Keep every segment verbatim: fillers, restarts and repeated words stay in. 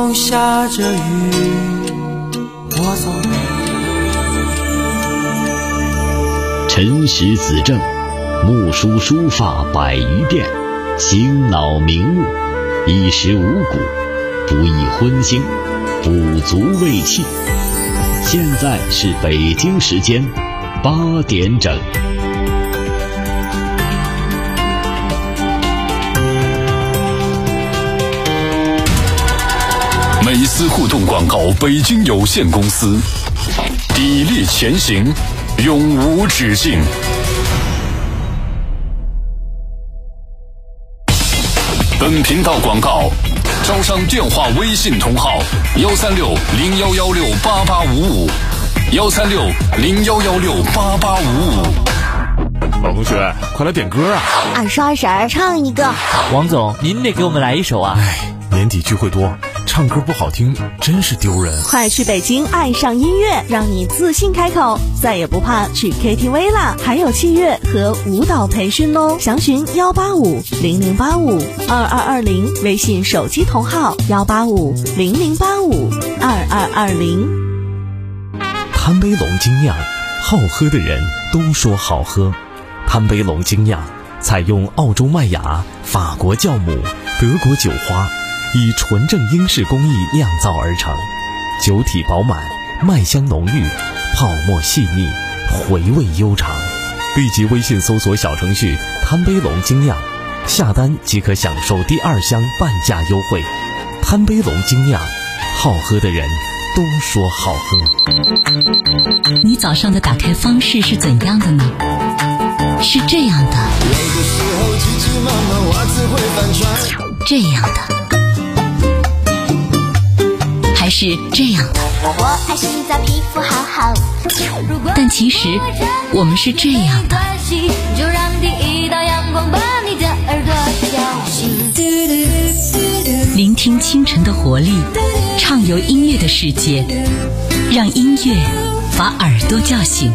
风下着雨，我走了。 陈实子正，木梳书发百余遍，醒脑明目，衣食五谷，不易荤腥，补足胃气。现在是北京时间八点整。 美思互动广告北京有限公司，砥砺前行，永无止境。本频道广告招商电话微信同号幺三六零幺幺六八八五五，幺三六零幺幺六八八五五。 老同学，快来点歌啊！ 二十二婶唱一个。 王总，您得给我们来一首啊！ 哎，年底聚会多，唱歌不好听真是丢人。 快去北京爱上音乐，让你自信开口，再也不怕去 K T V 啦！还有器乐和舞蹈培训哦，详询幺八五零零八五二二二零，微信手机同号幺八五零零八五二二二零。 贪杯龙精酿，好喝的人都说好喝。贪杯龙精酿采用澳洲麦芽、法国酵母、德国酒花，以纯正英式工艺酿造而成，酒体饱满，麦香浓郁，泡沫细腻，回味悠长。立即微信搜索小程序贪杯龙精酿，下单即可享受第二箱半价优惠。贪杯龙精酿，好喝的人都说好喝。 你早上的打开方式是怎样的呢？是这样的，这样的，还是这样的？ 我爱洗澡，皮肤好好。 但其实我们是这样的。 就让第一道阳光把你的耳朵叫醒。 聆听清晨的活力，畅游音乐的世界，让音乐把耳朵叫醒。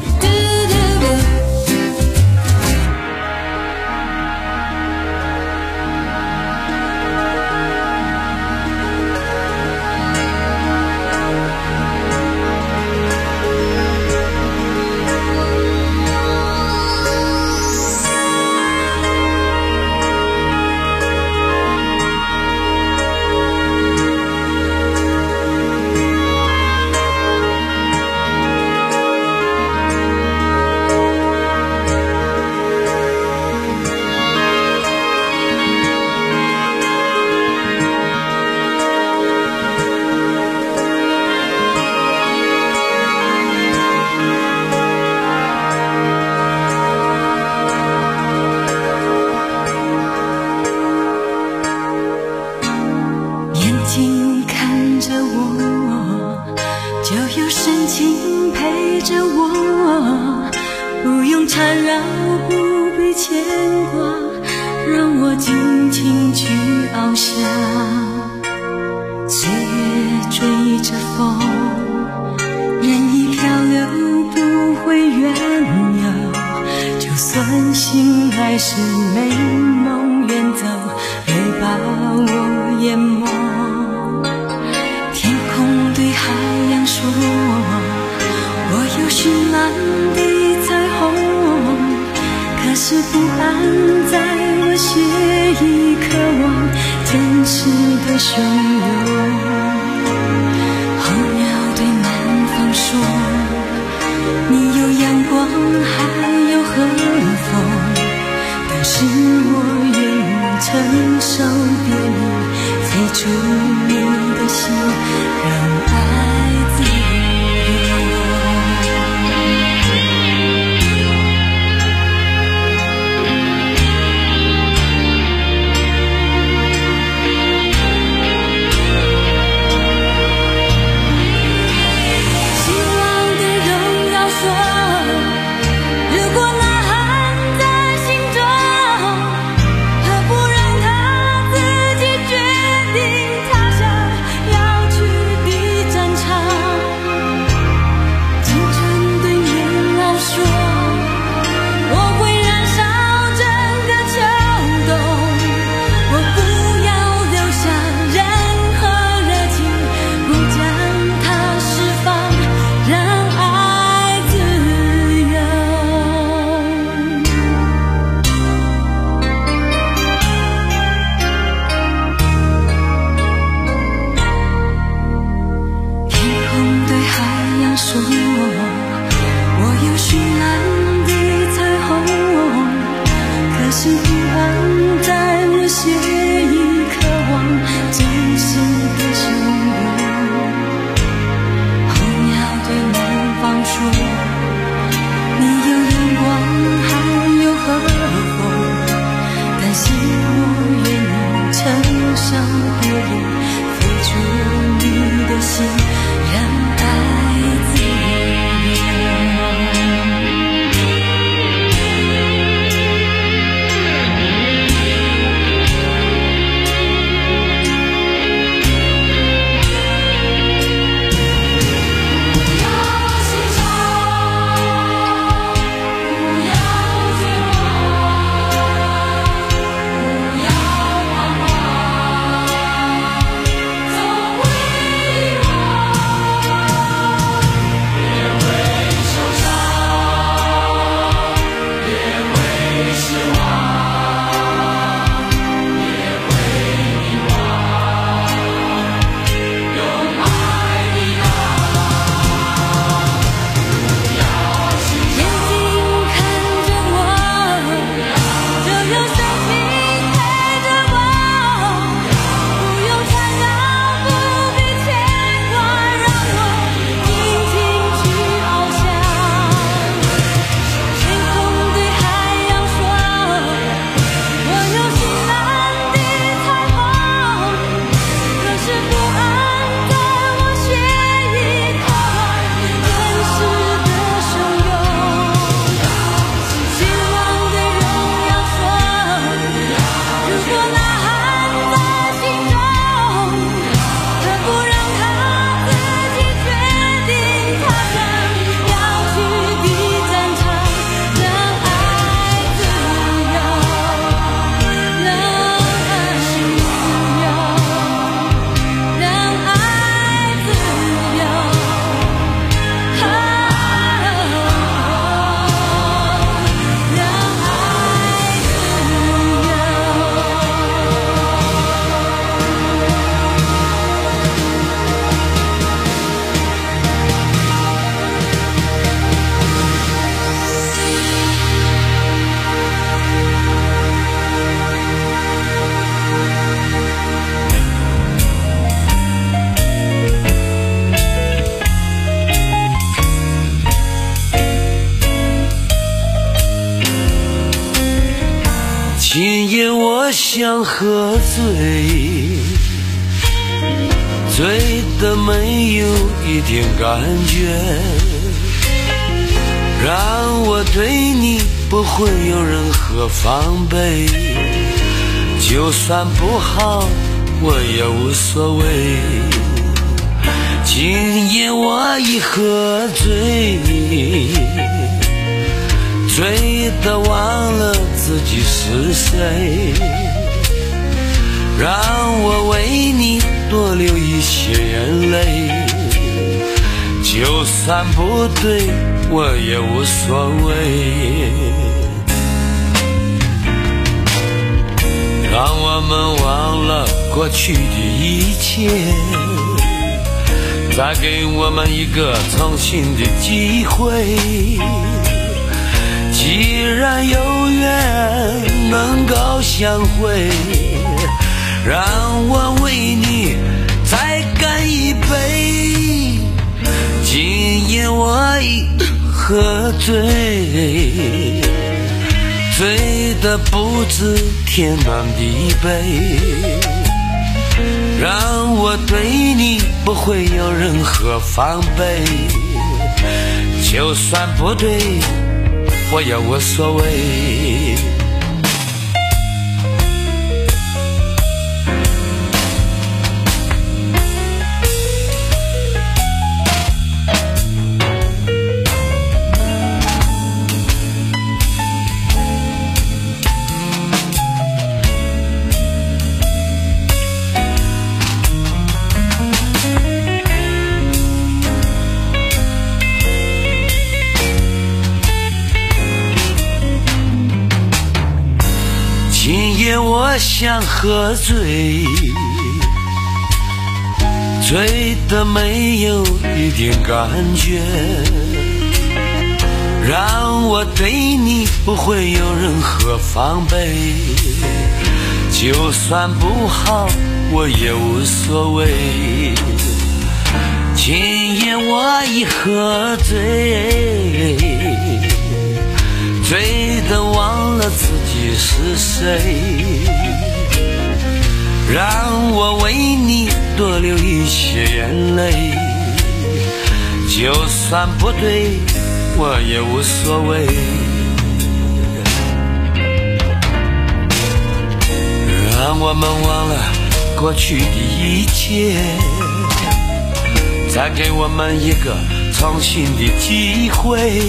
何不让他自己决定他想要去的我像喝醉，醉得没有一点感觉，让我对你不会有任何防备，就算不好我也无所谓。今夜我已喝醉，醉得忘了自己是谁，让我为你多流一些眼泪，就算不对我也无所谓。让我们忘了过去的一切，再给我们一个重新的机会。既然有缘能够相会，让我为你再干一杯。今夜我已喝醉，醉得不知天南地北，让我对你不会有任何防备，就算不对我也无所谓。今夜我想喝醉，醉得没有一点感觉，让我对你不会有任何防备，就算不好我也无所谓。今夜我已喝醉，醉得忘了自己是谁，让我为你多流一些眼泪，就算不对我也无所谓。让我们忘了过去的一切，再给我们一个重新的机会。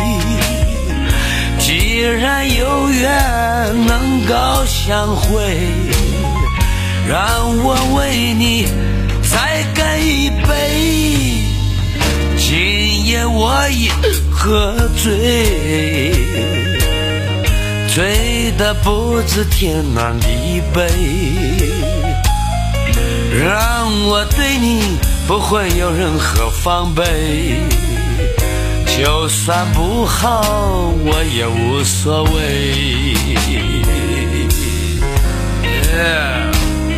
既然有缘能够相会，让我为你再干一杯。今夜我已喝醉，醉得不知天南地北，让我对你不会有任何防备，就算不好我也无所谓。Yeah.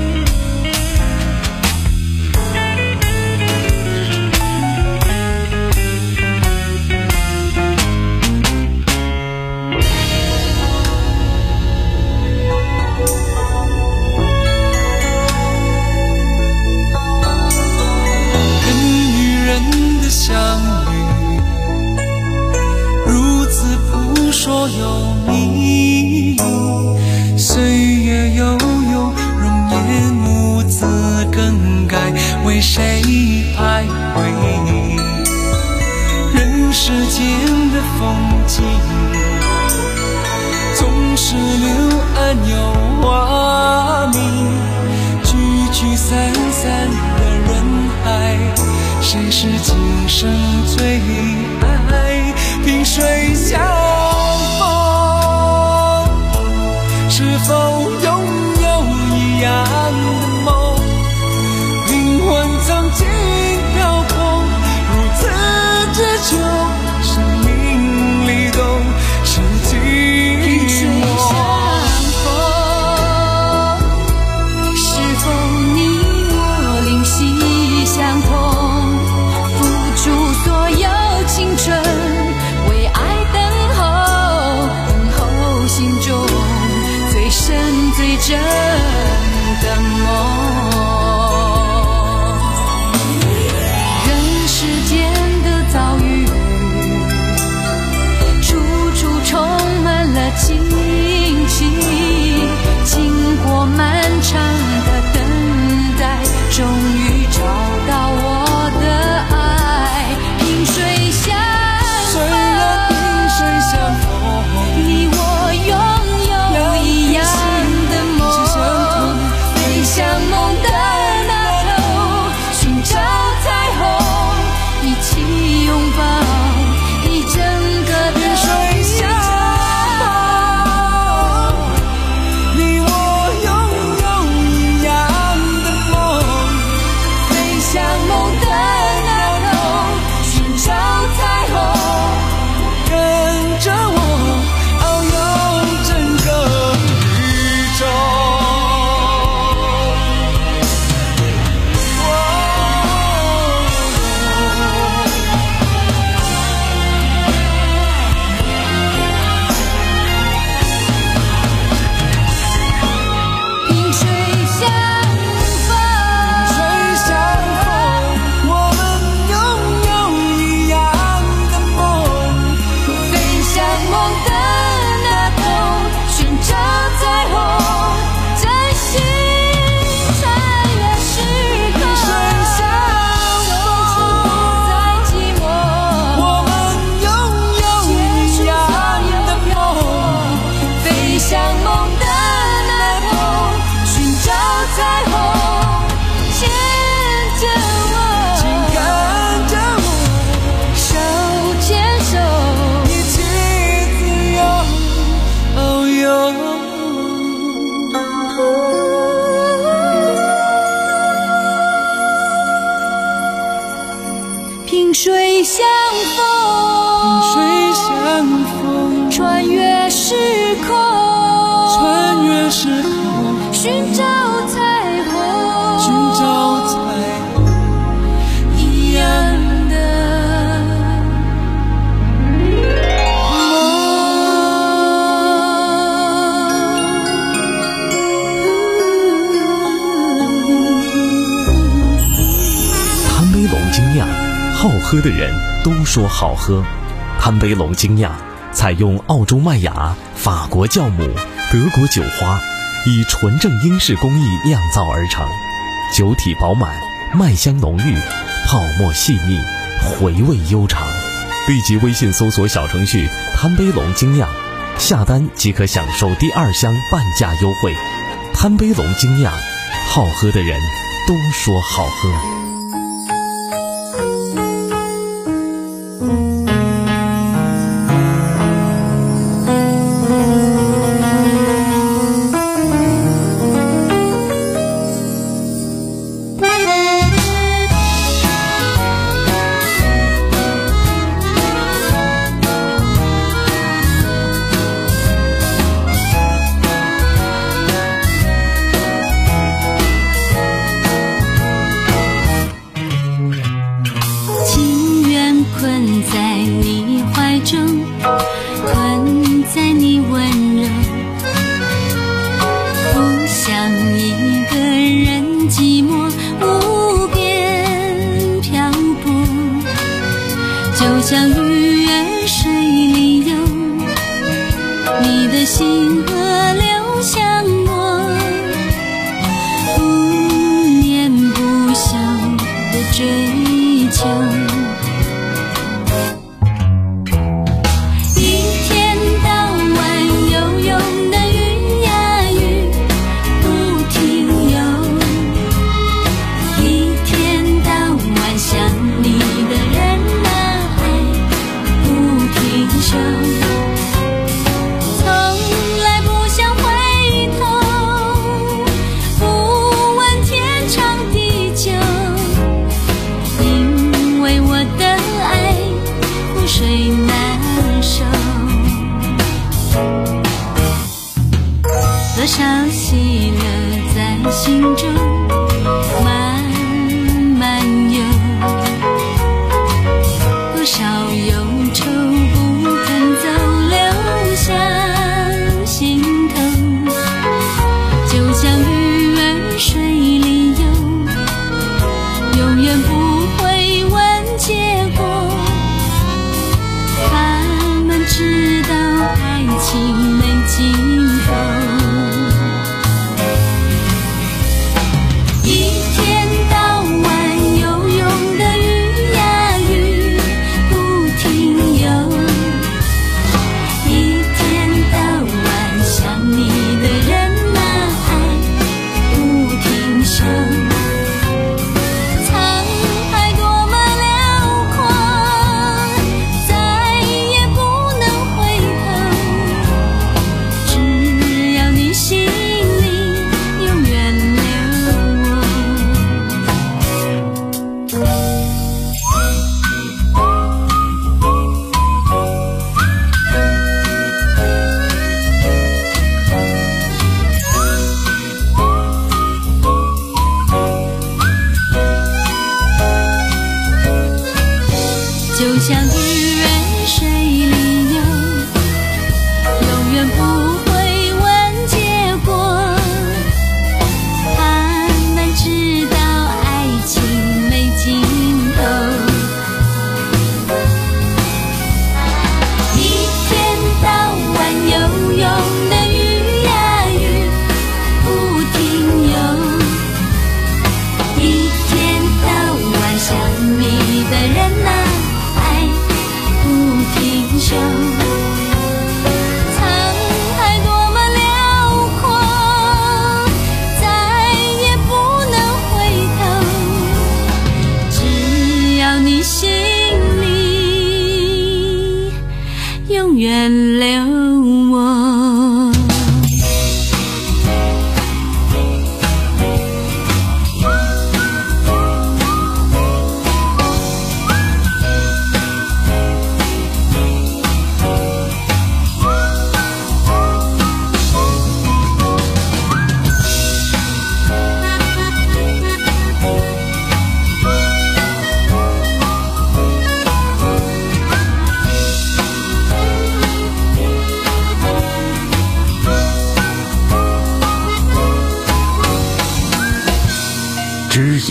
跟女人的相遇如此扑朔有迷，岁月悠悠，容颜兀自更改，为谁徘徊？人世间的风景，总是柳暗有花明，聚聚散散的人海，谁是今生最爱？萍水相逢，是否拥有一样的梦？灵魂曾经飘泊，如此之久，生命里都是寂寞。 是否你我灵犀相通？ 萍水相逢， 萍水相逢， 穿越时空， 穿越时空， 寻找彩虹， 寻找彩虹， 一样的贪杯龙精酿，好喝的人都说好喝。贪杯龙精酿采用澳洲麦芽、法国酵母、德国酒花，以纯正英式工艺酿造而成，酒体饱满，麦香浓郁，泡沫细腻，回味悠长。立即微信搜索小程序贪杯龙精酿，下单即可享受第二箱半价优惠。贪杯龙精酿，好喝的人都说好喝。 像鱼儿水里游，你的心河流向我，不眠不休的追求。一天到晚游泳的鱼呀鱼，不停游。一天到晚想你的人啊，从来不想回头，不问天长地久，因为我的爱覆水难收。多少喜乐在心中慢慢游，多少忧愁水里游，永远不会问结果。他们知道爱情没尽头。一天到晚游泳的鱼呀鱼，不停游。一天到晚想你的人啊，沧海多么辽阔，再也不能回头，只要你心里永远留我。就像鱼儿水里游，永远不会问结果。他们知道爱情没尽头。一天到晚游泳的鱼呀鱼，不停游。一天到晚想你的人啊，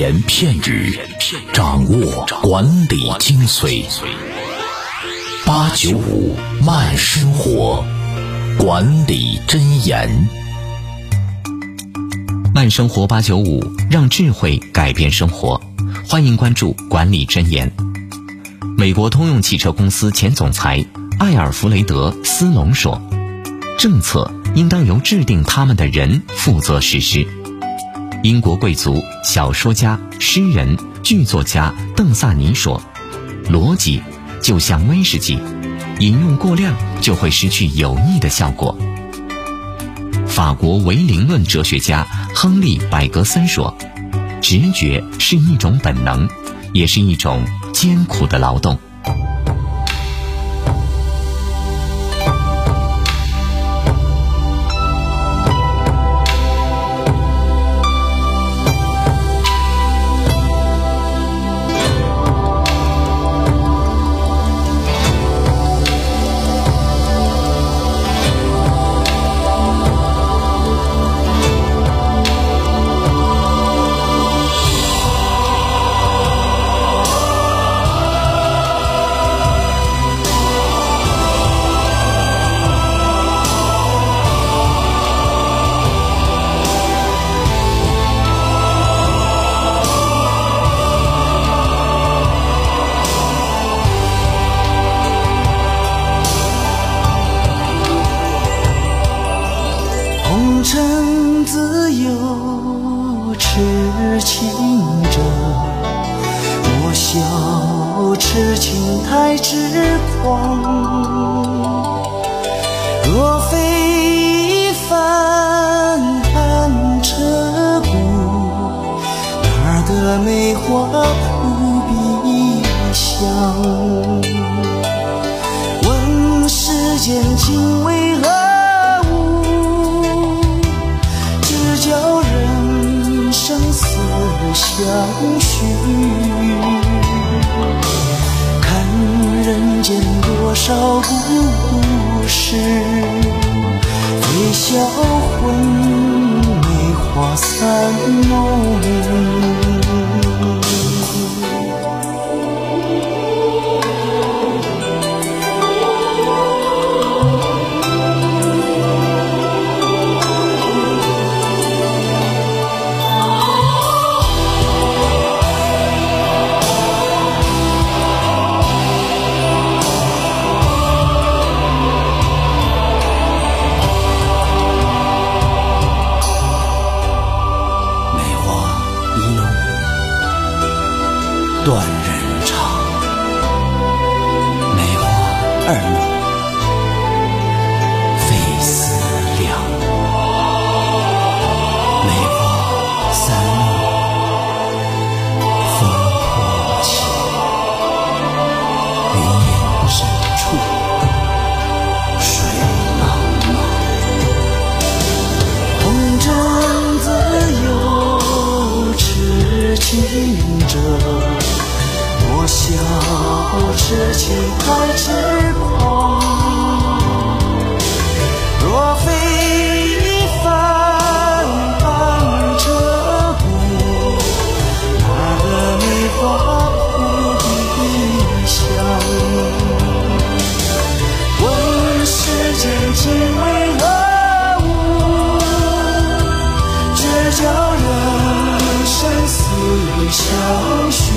言片语，掌握管理精髓。八九五慢生活，管理箴言。 慢生活八九五，让智慧改变生活。欢迎关注管理箴言。美国通用汽车公司前总裁艾尔弗雷德·斯隆说，政策应当由制定他们的人负责实施。英国贵族、小说家、诗人、剧作家邓萨尼说，逻辑就像威士忌，饮用过量就会失去有益的效果。法国唯灵论哲学家亨利·百格森说，直觉是一种本能，也是一种艰苦的劳动。 尘自由痴情者，莫笑痴情太痴狂。若非翻寒彻骨，哪儿的梅花扑鼻香？问世间情为何叫人生死相许？看人间多少故事，飞销魂，梅花三弄。断人肠，梅花二弄，费思量；梅花三弄，风破起。云烟深处，水茫茫。红尘自有痴情者，莫笑痴情太痴狂。若非翻寒彻骨，哪个梅花扑鼻香？问世间情为何物，只叫人生死相许。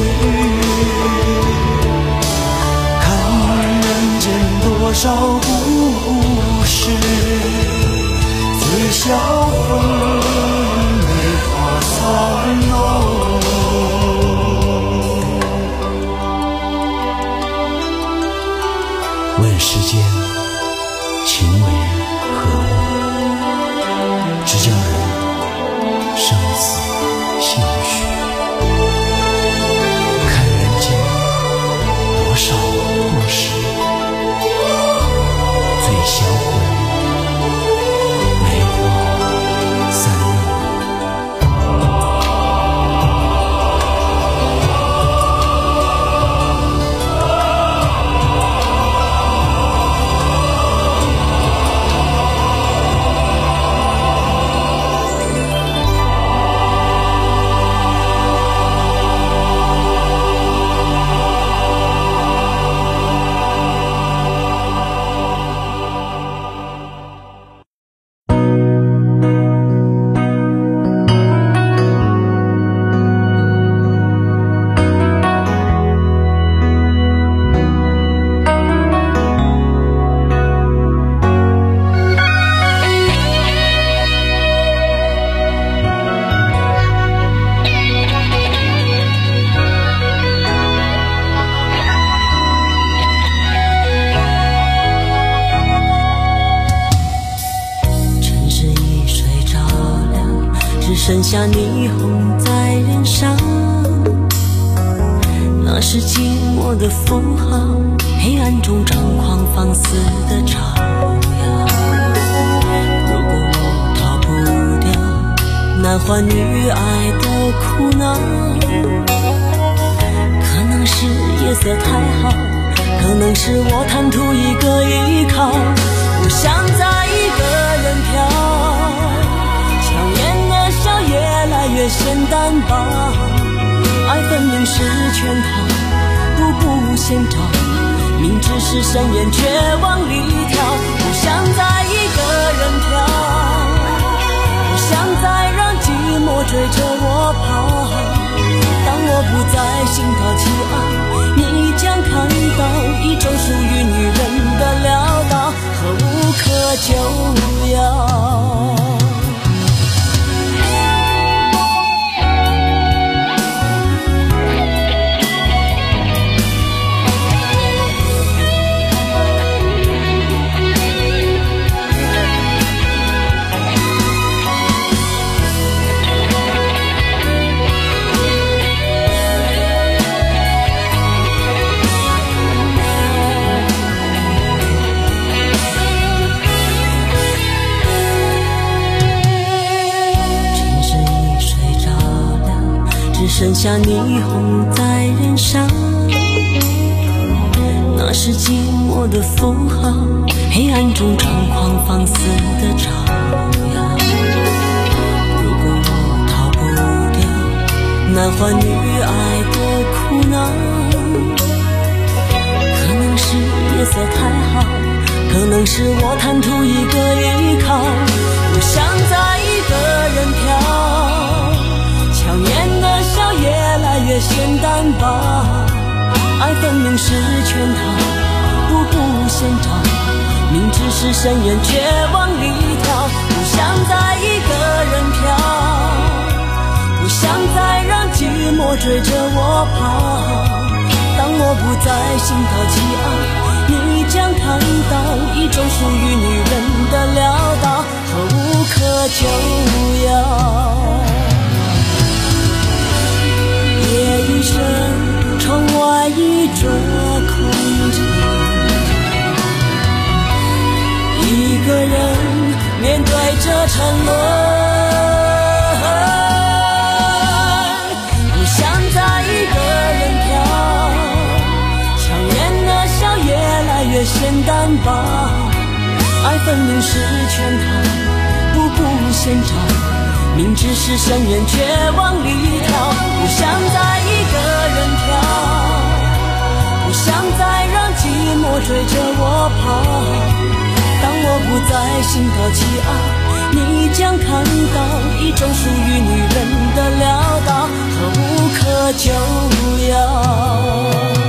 多少故事，飞销魂，梅花三弄。问世间情为何物，只叫人生死相许。看人间多少故事，销魂，梅花三弄。 剩下霓虹在燃烧，那是寂寞的符号，黑暗中张狂放肆的嘲谣。如果我逃不掉男欢女爱的苦恼，可能是夜色太好，可能是我贪图一个依靠，不想再一个人飘，强颜的笑越来越显单薄，爱分明是圈套，步步先找，明知是深渊却往里跳，不想再一个人跳，不想再让寂寞追着我跑，当我不再心高气傲，你将看到一种属于女人的潦倒和无可救药。剩下霓虹在燃烧，那是寂寞的符号，黑暗中张狂放肆的嘲谣。如果我逃不掉男欢女爱的苦恼，可能是夜色太好，可能是我贪图一个依靠，不想再一个人飘，强颜的笑越来越显单薄，爱分明是圈套，步步先找，明知是深渊却往里跳，不想再一个人飘，不想再让寂寞追着我跑，当我不再心高气傲，你将看到一种属于女人的潦倒和无可救药。夜已深，窗外已着空寂，一个人面对着沉沦，不想再一个人飘，强颜的笑越来越显单薄，爱分明是圈套，步步先找，明知是深渊却往里跳，不想再一个人跳，不想再让寂寞追着我跑，当我不再心高气傲，你将看到一种属于女人的潦倒和无可救药。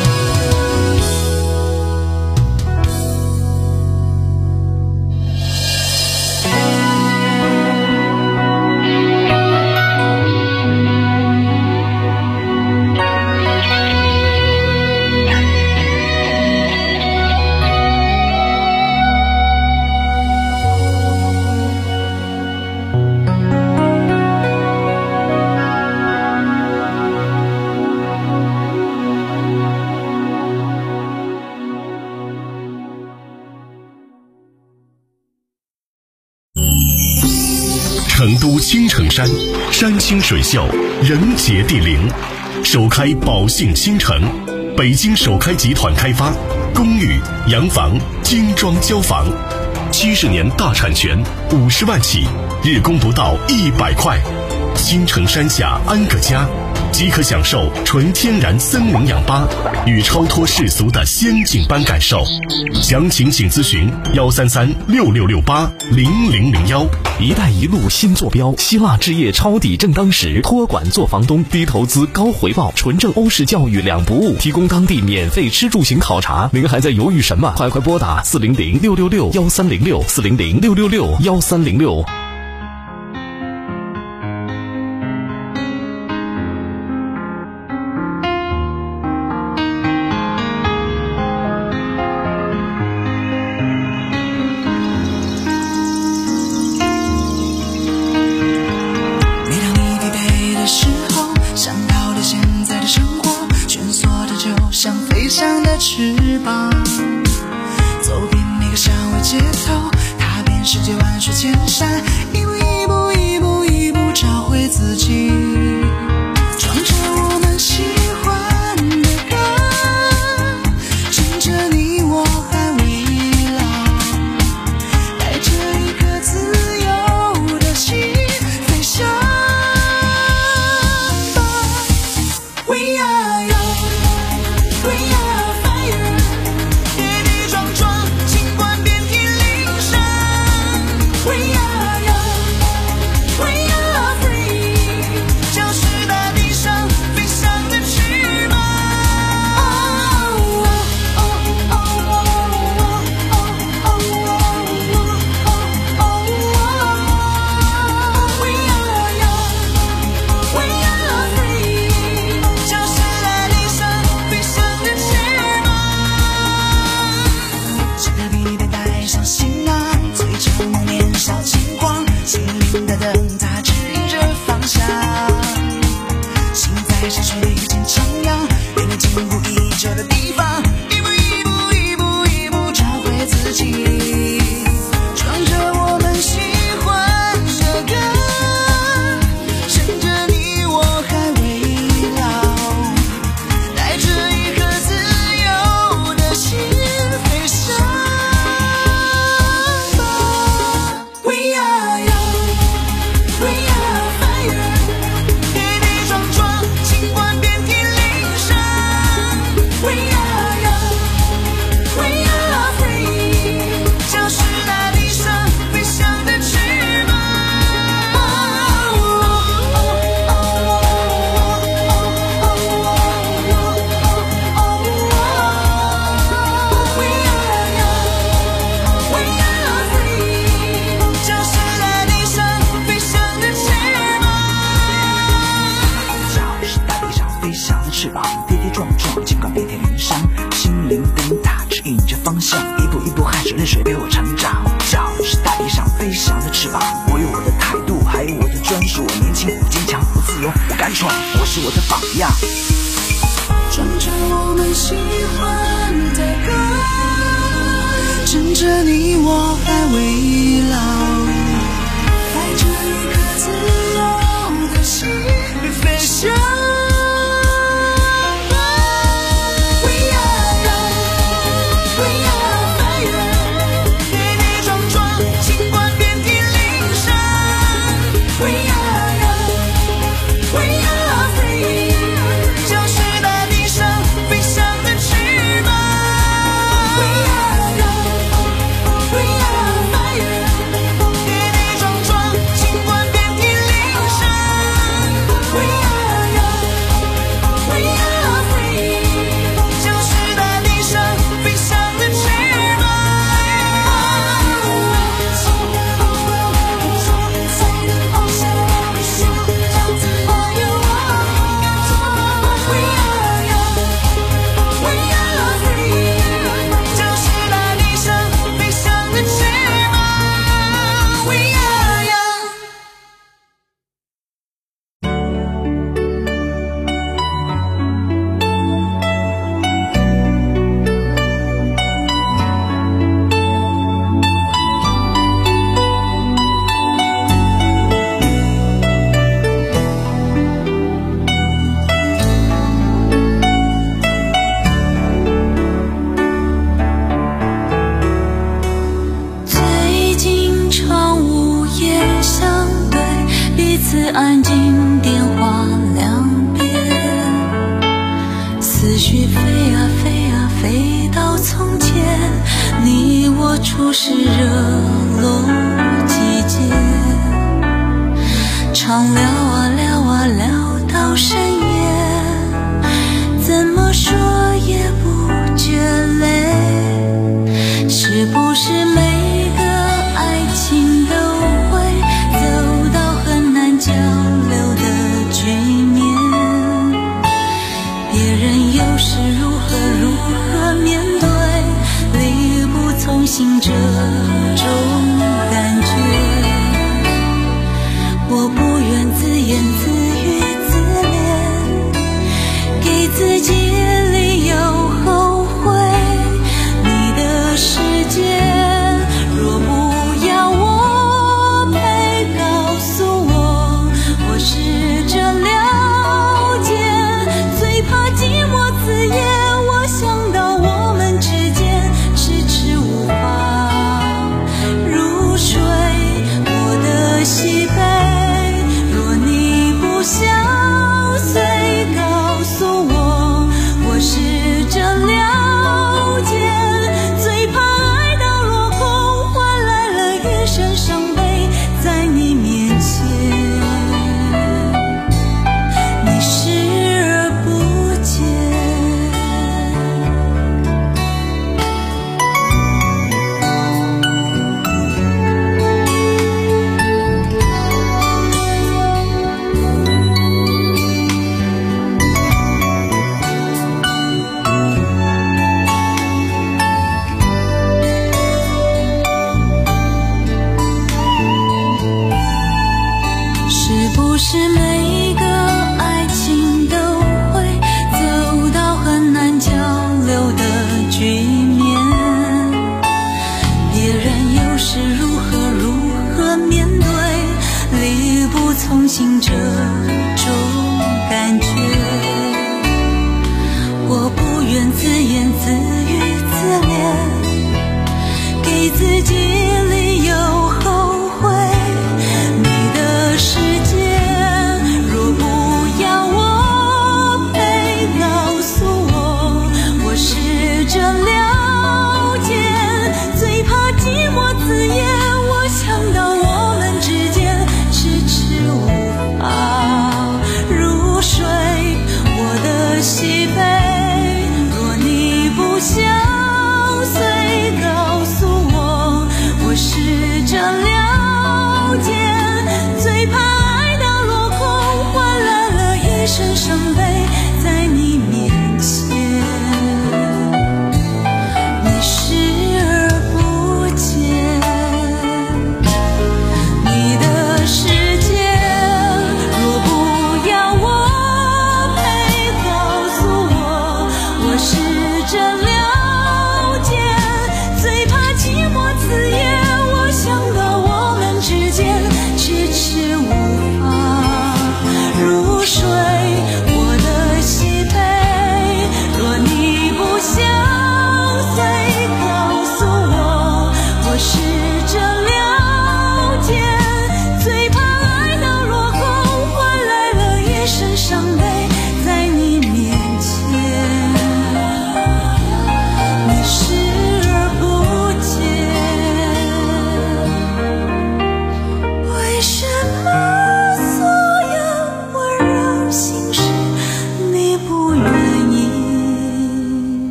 成都青城山，山清水秀，人杰地灵，首开宝兴新城，北京首开集团开发，公寓、洋房、精装交房，七十年大产权，五十万起，日供不到一百块。新城山下安个家，即可享受纯天然森林氧吧与超脱世俗的仙境般感受。详情请咨询幺三三六六六八零零零幺。 一带一路新坐标，希腊置业抄底正当时，托管做房东，低投资高回报，纯正欧式教育两不误，提供当地免费吃住行考察。您还在犹豫什么？快快拨打四零零六六六幺三零六四零零六六六幺三零六。 翅膀，走遍每个巷尾街头，踏遍世界万水千山，一步一步一步一步找回自己，唱着我们喜欢的歌，趁着你我还未老，带着一颗自由的心飞翔吧。 We are young, we are fire， 跌跌撞撞，尽管遍体鳞伤。We are young, we are free， 就是大地上飞翔的翅膀。We are young, we are free， 就是大地上飞翔的翅膀。纸壳笔被带上行囊，最沉默年少轻狂，心灵的灯塔指引着方向，心在深水间徜徉，远离禁锢已久的地方，一步一步一步一步找回自己，唱着我们喜欢的歌，趁着你我还未老，带着一颗自由的心飞翔吧。We are young, we are fire， 跌跌撞撞，尽管遍体鳞伤。We are young, we are free， 就是大地上飞翔的翅膀。We are young, we are free， 就是大地上飞翔的翅膀。就是大地上飞翔的翅膀，跌跌撞撞，尽管遍体鳞伤，心灵灯塔指引着方向，一步一步汗水泪水陪我成长。就是大地上飞翔的翅膀，我有我的态度，还有我的专属。我年轻，我坚强，我自由，我敢闯，我是我的榜样。唱着我们喜欢的歌，趁着你我还未老，带着一颗自由的心飞翔吧。We are young, we are fire， 跌跌撞撞，尽管遍体鳞伤。We are young, we are free， 就是大地上飞翔的翅膀。We are young, we are fire， 跌跌撞撞，尽管遍体鳞伤。We are young, we are free， 就是大地上飞翔的翅膀。We are young, we are free， 就是大地上飞翔的翅膀。We are young。 最近常无言相对，彼此安静，电话两边，思绪飞啊飞啊飞到从前，你我初识热络季节，常聊啊聊啊聊到深夜，怎么说也不觉累，是不是每个爱情都会走到很难交流的局面？别人又是如何如何面对，力不从心这种感觉。我不愿自言自语自怜，给自己理由后悔。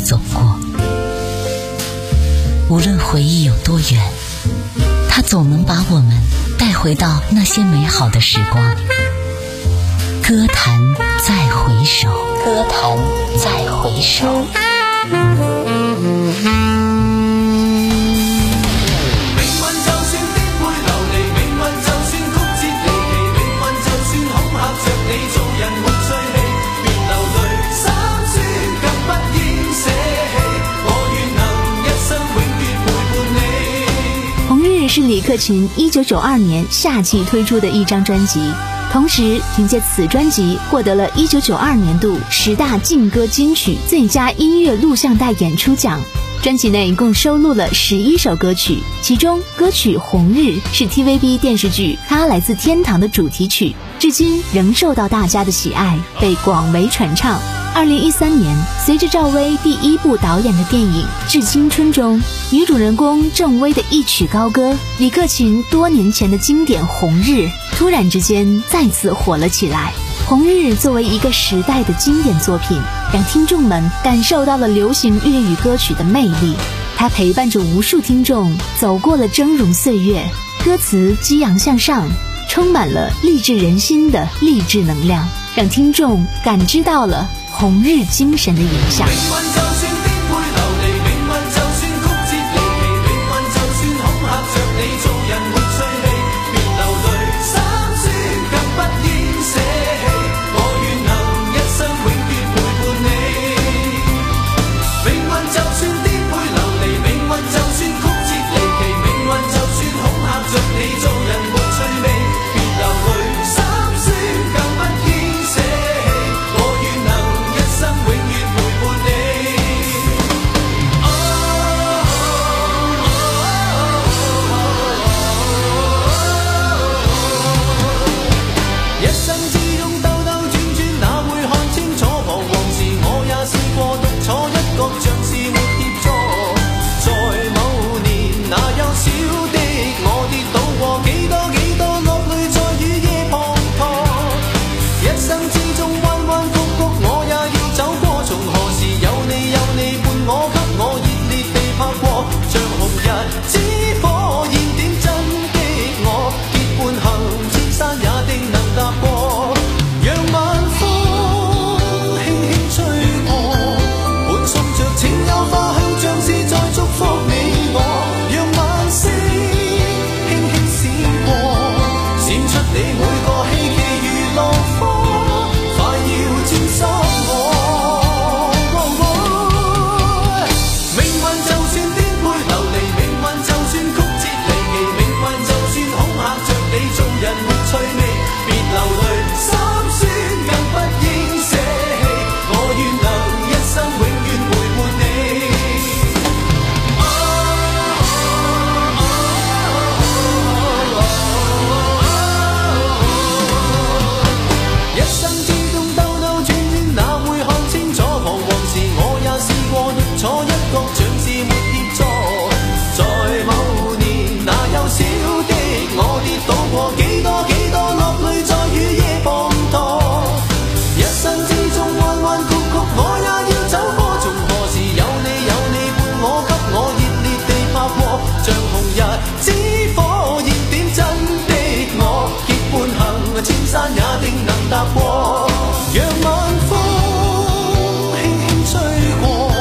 走过。无论回忆有多远，它总能把我们带回到那些美好的时光。歌坛再回首，歌坛再回首。 是李克勤一九九二年夏季推出的一张专辑，同时凭借此专辑获得了一九九二年度十大劲歌金曲最佳音乐录像带演出奖。专辑内共收录了十一首歌曲，其中歌曲《红日》是 T V B 电视剧《他来自天堂》的主题曲，至今仍受到大家的喜爱，被广为传唱。二零一三年，随着赵薇第一部导演的电影《致青春》中，女主人公郑薇的一曲高歌，李克勤多年前的经典《红日》突然之间再次火了起来。《红日》作为一个时代的经典作品，让听众们感受到了流行粤语歌曲的魅力。它陪伴着无数听众走过了峥嵘岁月，歌词激昂向上，充满了励志人心的励志能量，让听众感知到了红日精神的影响。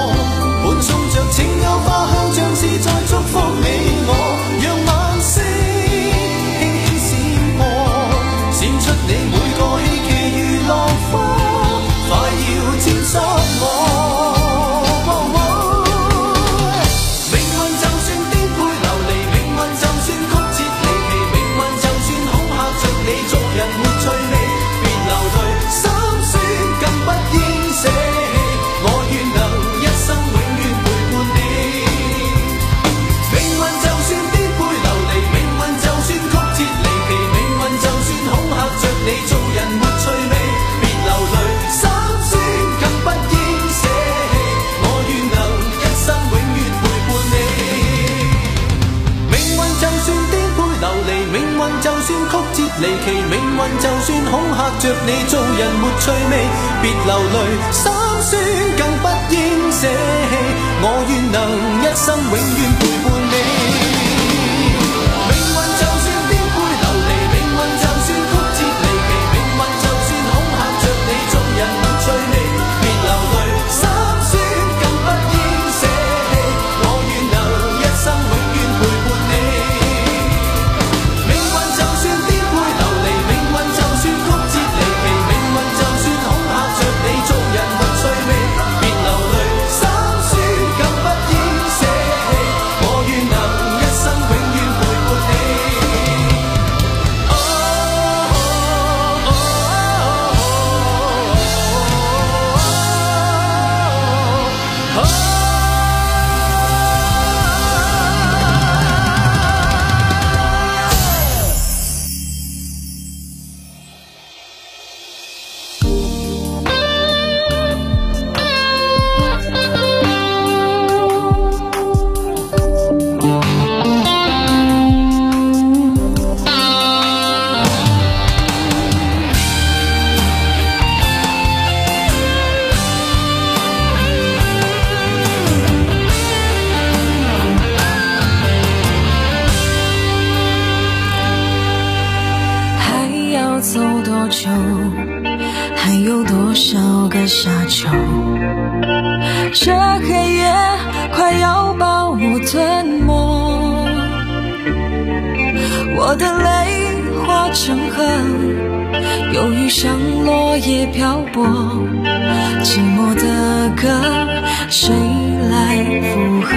情有花香，像是在祝福你我，讓晚星離奇，命運就算恐嚇着你，做人沒趣味，別流淚，心酸更不應捨棄，我願能一生永遠陪伴你。命運就算顛沛流離，命運就算曲折離奇，命運就算恐嚇着你，做人沒趣味，別流淚，心酸更不應捨棄，我願能一生永遠陪伴你。命運就算顛沛流離，命運就算曲折離奇，命運就算恐嚇着你，做人沒趣味，別流淚，心酸更不應捨棄，我願能一生永遠陪伴你。哦哦哦哦走多久，还有多少个沙丘，这黑夜快要把我吞没，我的泪化成河，忧郁像落叶漂泊，寂寞的歌谁来附和，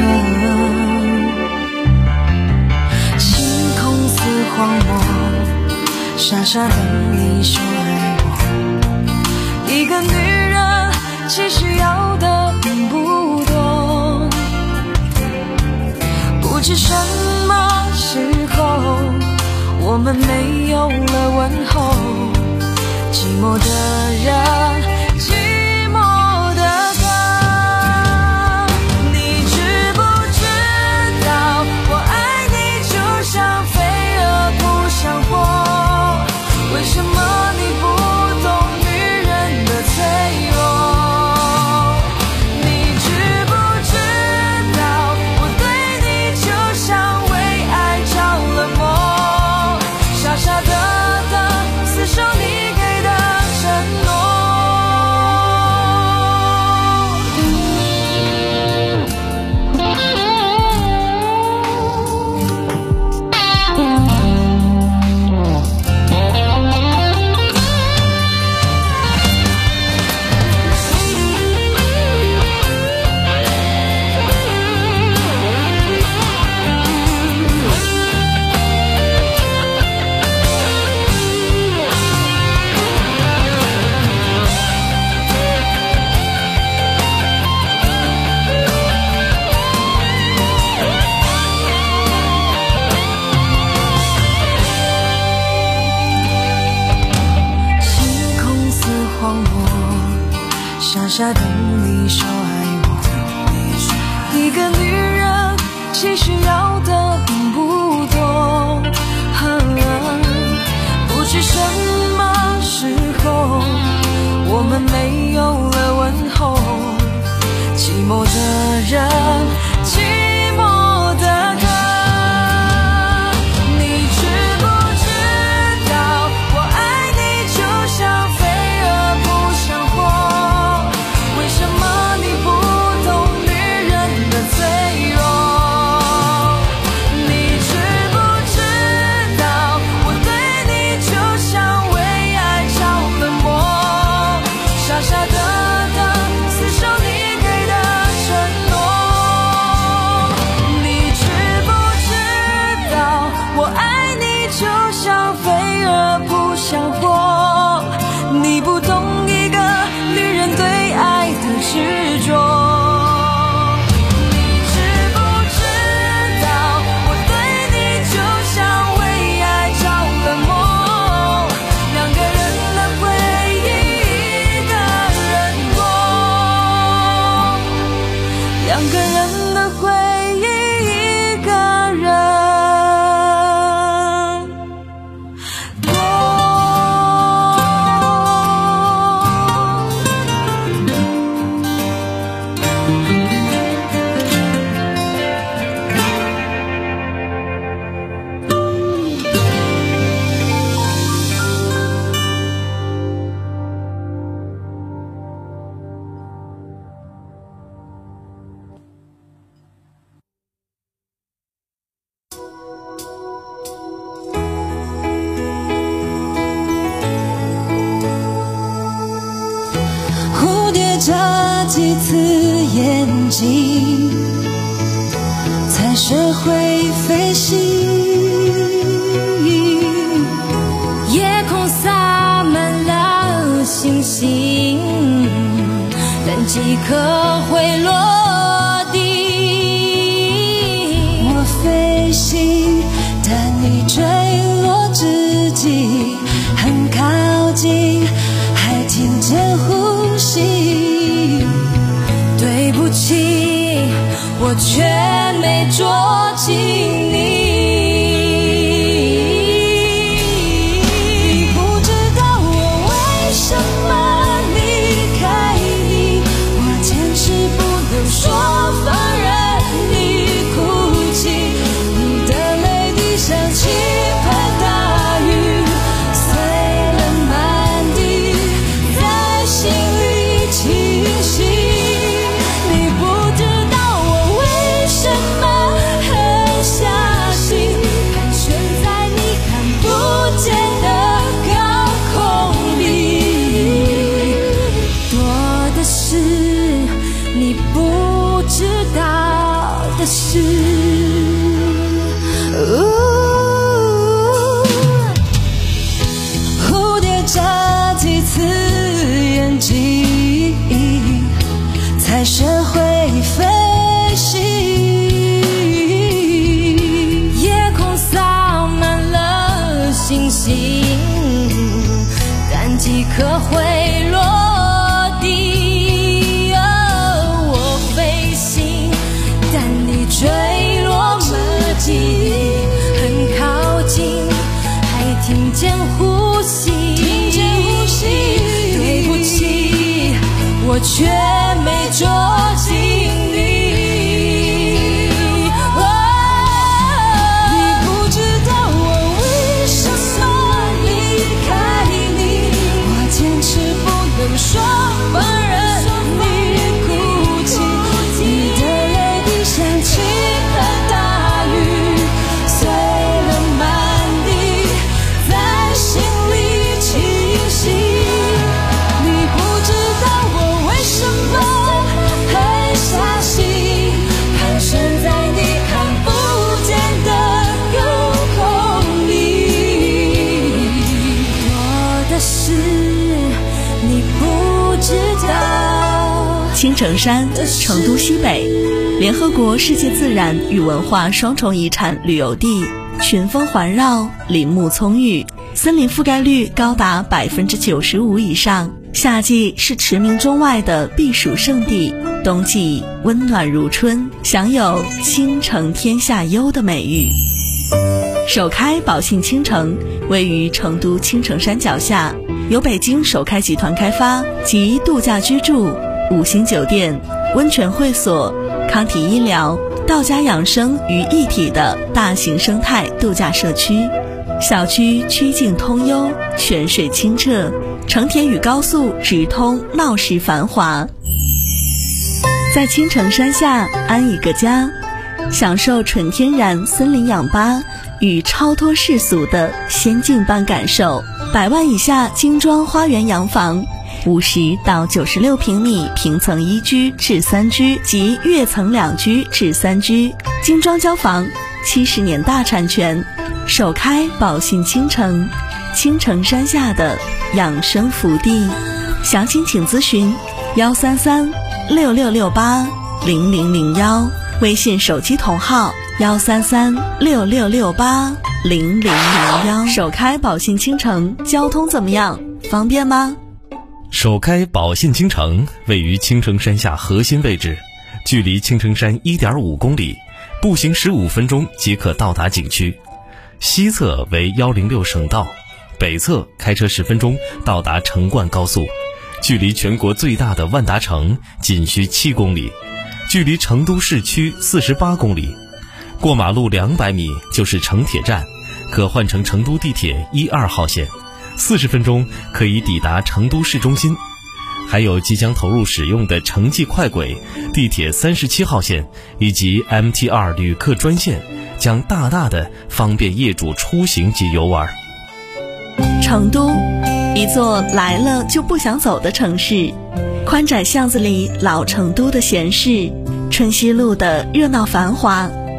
星空似荒漠，傻傻等你说爱我，一个女人其实要的并不多，不知什么时候我们没有了问候，寂寞的人，寂寞的歌，你知不知道我爱你就像飞蛾扑向火，为什么你不懂女人的脆弱？你知不知道我对你就像为爱着了魔，傻傻的等厮守你给的承诺。傻傻等你说爱我，一个女人其实要的并不多，不知什么时候我们没有了问候，寂寞的人，寂寞的歌，你知不知道我爱你就像飞蛾扑向火，为什么你不懂女人的脆弱？你知不知道我对你就像为爱着了魔，傻傻的等厮守你给的承诺。你知不知道我爱你就像飞蛾扑向火，你不懂一个女人对爱的执着。你知不知道我对你就像为爱着了魔，两个人的回忆一个人过，两个人的回忆一个人过。 学会飞行，夜空洒满了星星，但几颗会落地。我飞行，但你坠落之际很靠近，还听见呼吸。对不起，我却没捉紧你。你不知道我为什么离开你，我坚持不能说放任你哭泣，你的泪滴像倾盆大雨，碎了满地，在心里清晰。是，蝴蝶眨几次眼睛，才学会飞行。夜空洒满了星星，但几颗会落地。坠落之际很靠近，还听见呼吸。对不起，我却没捉紧你。哦，你不知道我为什么离开你，我坚持不能说放任你哭泣，你的泪滴像倾盆大雨，碎了满地，在心里清晰。你不知道我为什么狠下心，盘旋在你看不见的高空里，多的是你不知道。 青城山，成都西北，联合国世界自然与文化双重遗产旅游地，群峰环绕，林木葱郁，森林覆盖率高达百分之九十五以上。夏季是驰名中外的避暑胜地，冬季温暖如春，享有倾城天下优的美誉。首开宝信倾城位于成都青城山脚下，由北京首开集团开发，集度假居住、五星酒店、温泉会所、康体医疗、道家养生于一体的大型生态度假社区。小区曲径通幽，泉水清澈，成田与高速直通，闹市繁华。在青城山下安一个家，享受纯天然森林氧吧与超脱世俗的仙境般感受。百万以下精装花园洋房，五十到九十六平米平层一居至三居及跃层两居至三居，精装交房，七十年大产权，首开宝信倾城，青城山下的养生福地。详情请咨询幺三三六六六八零零零幺，微信手机同号幺三三六六六八零零零幺。首开宝信倾城，交通怎么样？方便吗？ 首开宝信倾城位于青城山下核心位置，距离青城山 一点五公里，步行十五分钟即可到达景区。西侧为一零六省道，北侧开车十分钟到达成灌高速，距离全国最大的万达城仅需七公里，距离成都市区四十八公里。过马路两百米就是成铁站，可换乘成都地铁一二号线，四十分钟可以抵达成都市中心。还有即将投入使用的城际快轨、地铁三十七号线以及 M T 二 旅客专线，将大大的方便业主出行及游玩。 成都，一座来了就不想走的城市，宽窄巷子里老成都的闲适，春熙路的热闹繁华，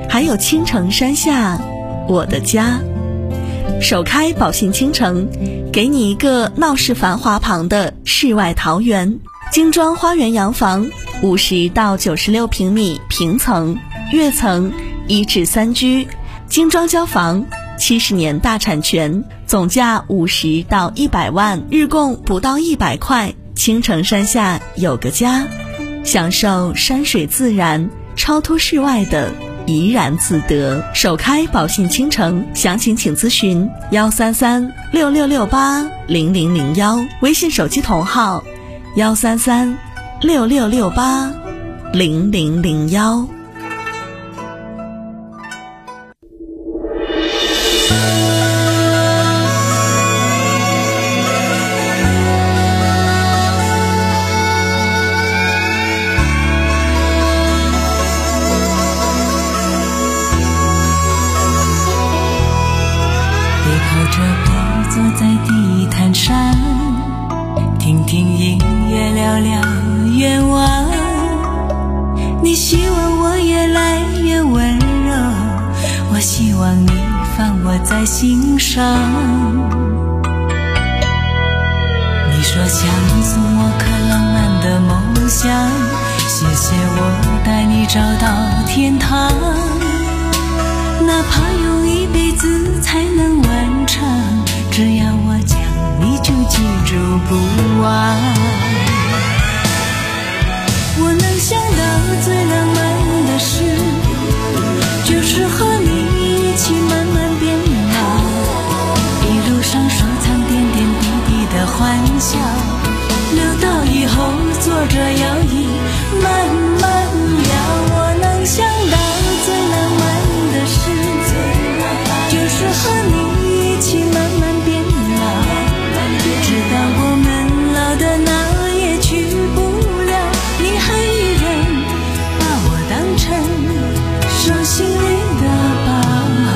还有青城山下我的家。首开宝信倾城，给你一个闹市繁华旁的世外桃源。精装花园洋房，五十到九十六平米平层，跃层一至三居，精装交房，七十年大产权，总价五十到一百万，日供不到一百块。青城山下有个家，享受山水自然，超脱世外的怡然自得。首开宝信倾城，详情请咨询幺三三六六六八零零零幺，微信手机同号幺三三六六六八零零零幺。 坐在地毯上，听听音乐，聊聊愿望。你希望我越来越温柔，我希望你放我在心上。你说想送我颗浪漫的梦想，谢谢我带你找到天堂，哪怕用一辈子才能完成，只要我讲你就记住不忘。我能想到最浪漫的事，就是和你一起慢慢变老，一路上收藏点点滴滴的欢笑，留到以后坐着摇椅慢慢摇。我能想到最浪漫的事，就是和你一起慢慢变老，直到我们老的哪也去不了，你还依然把我当成手心里的宝。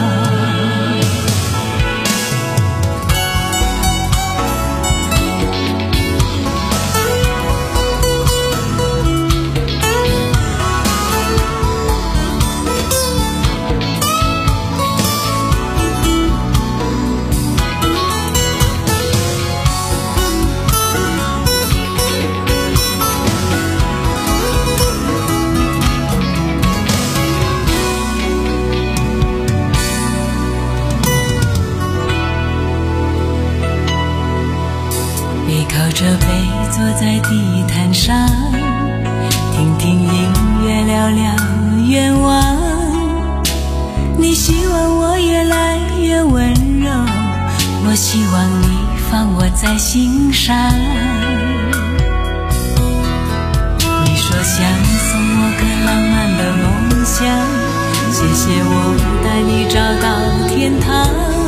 靠着背坐在地毯上，听听音乐，聊聊愿望。你希望我越来越温柔，我希望你放我在心上。你说想送我个浪漫的梦想，谢谢我带你找到天堂。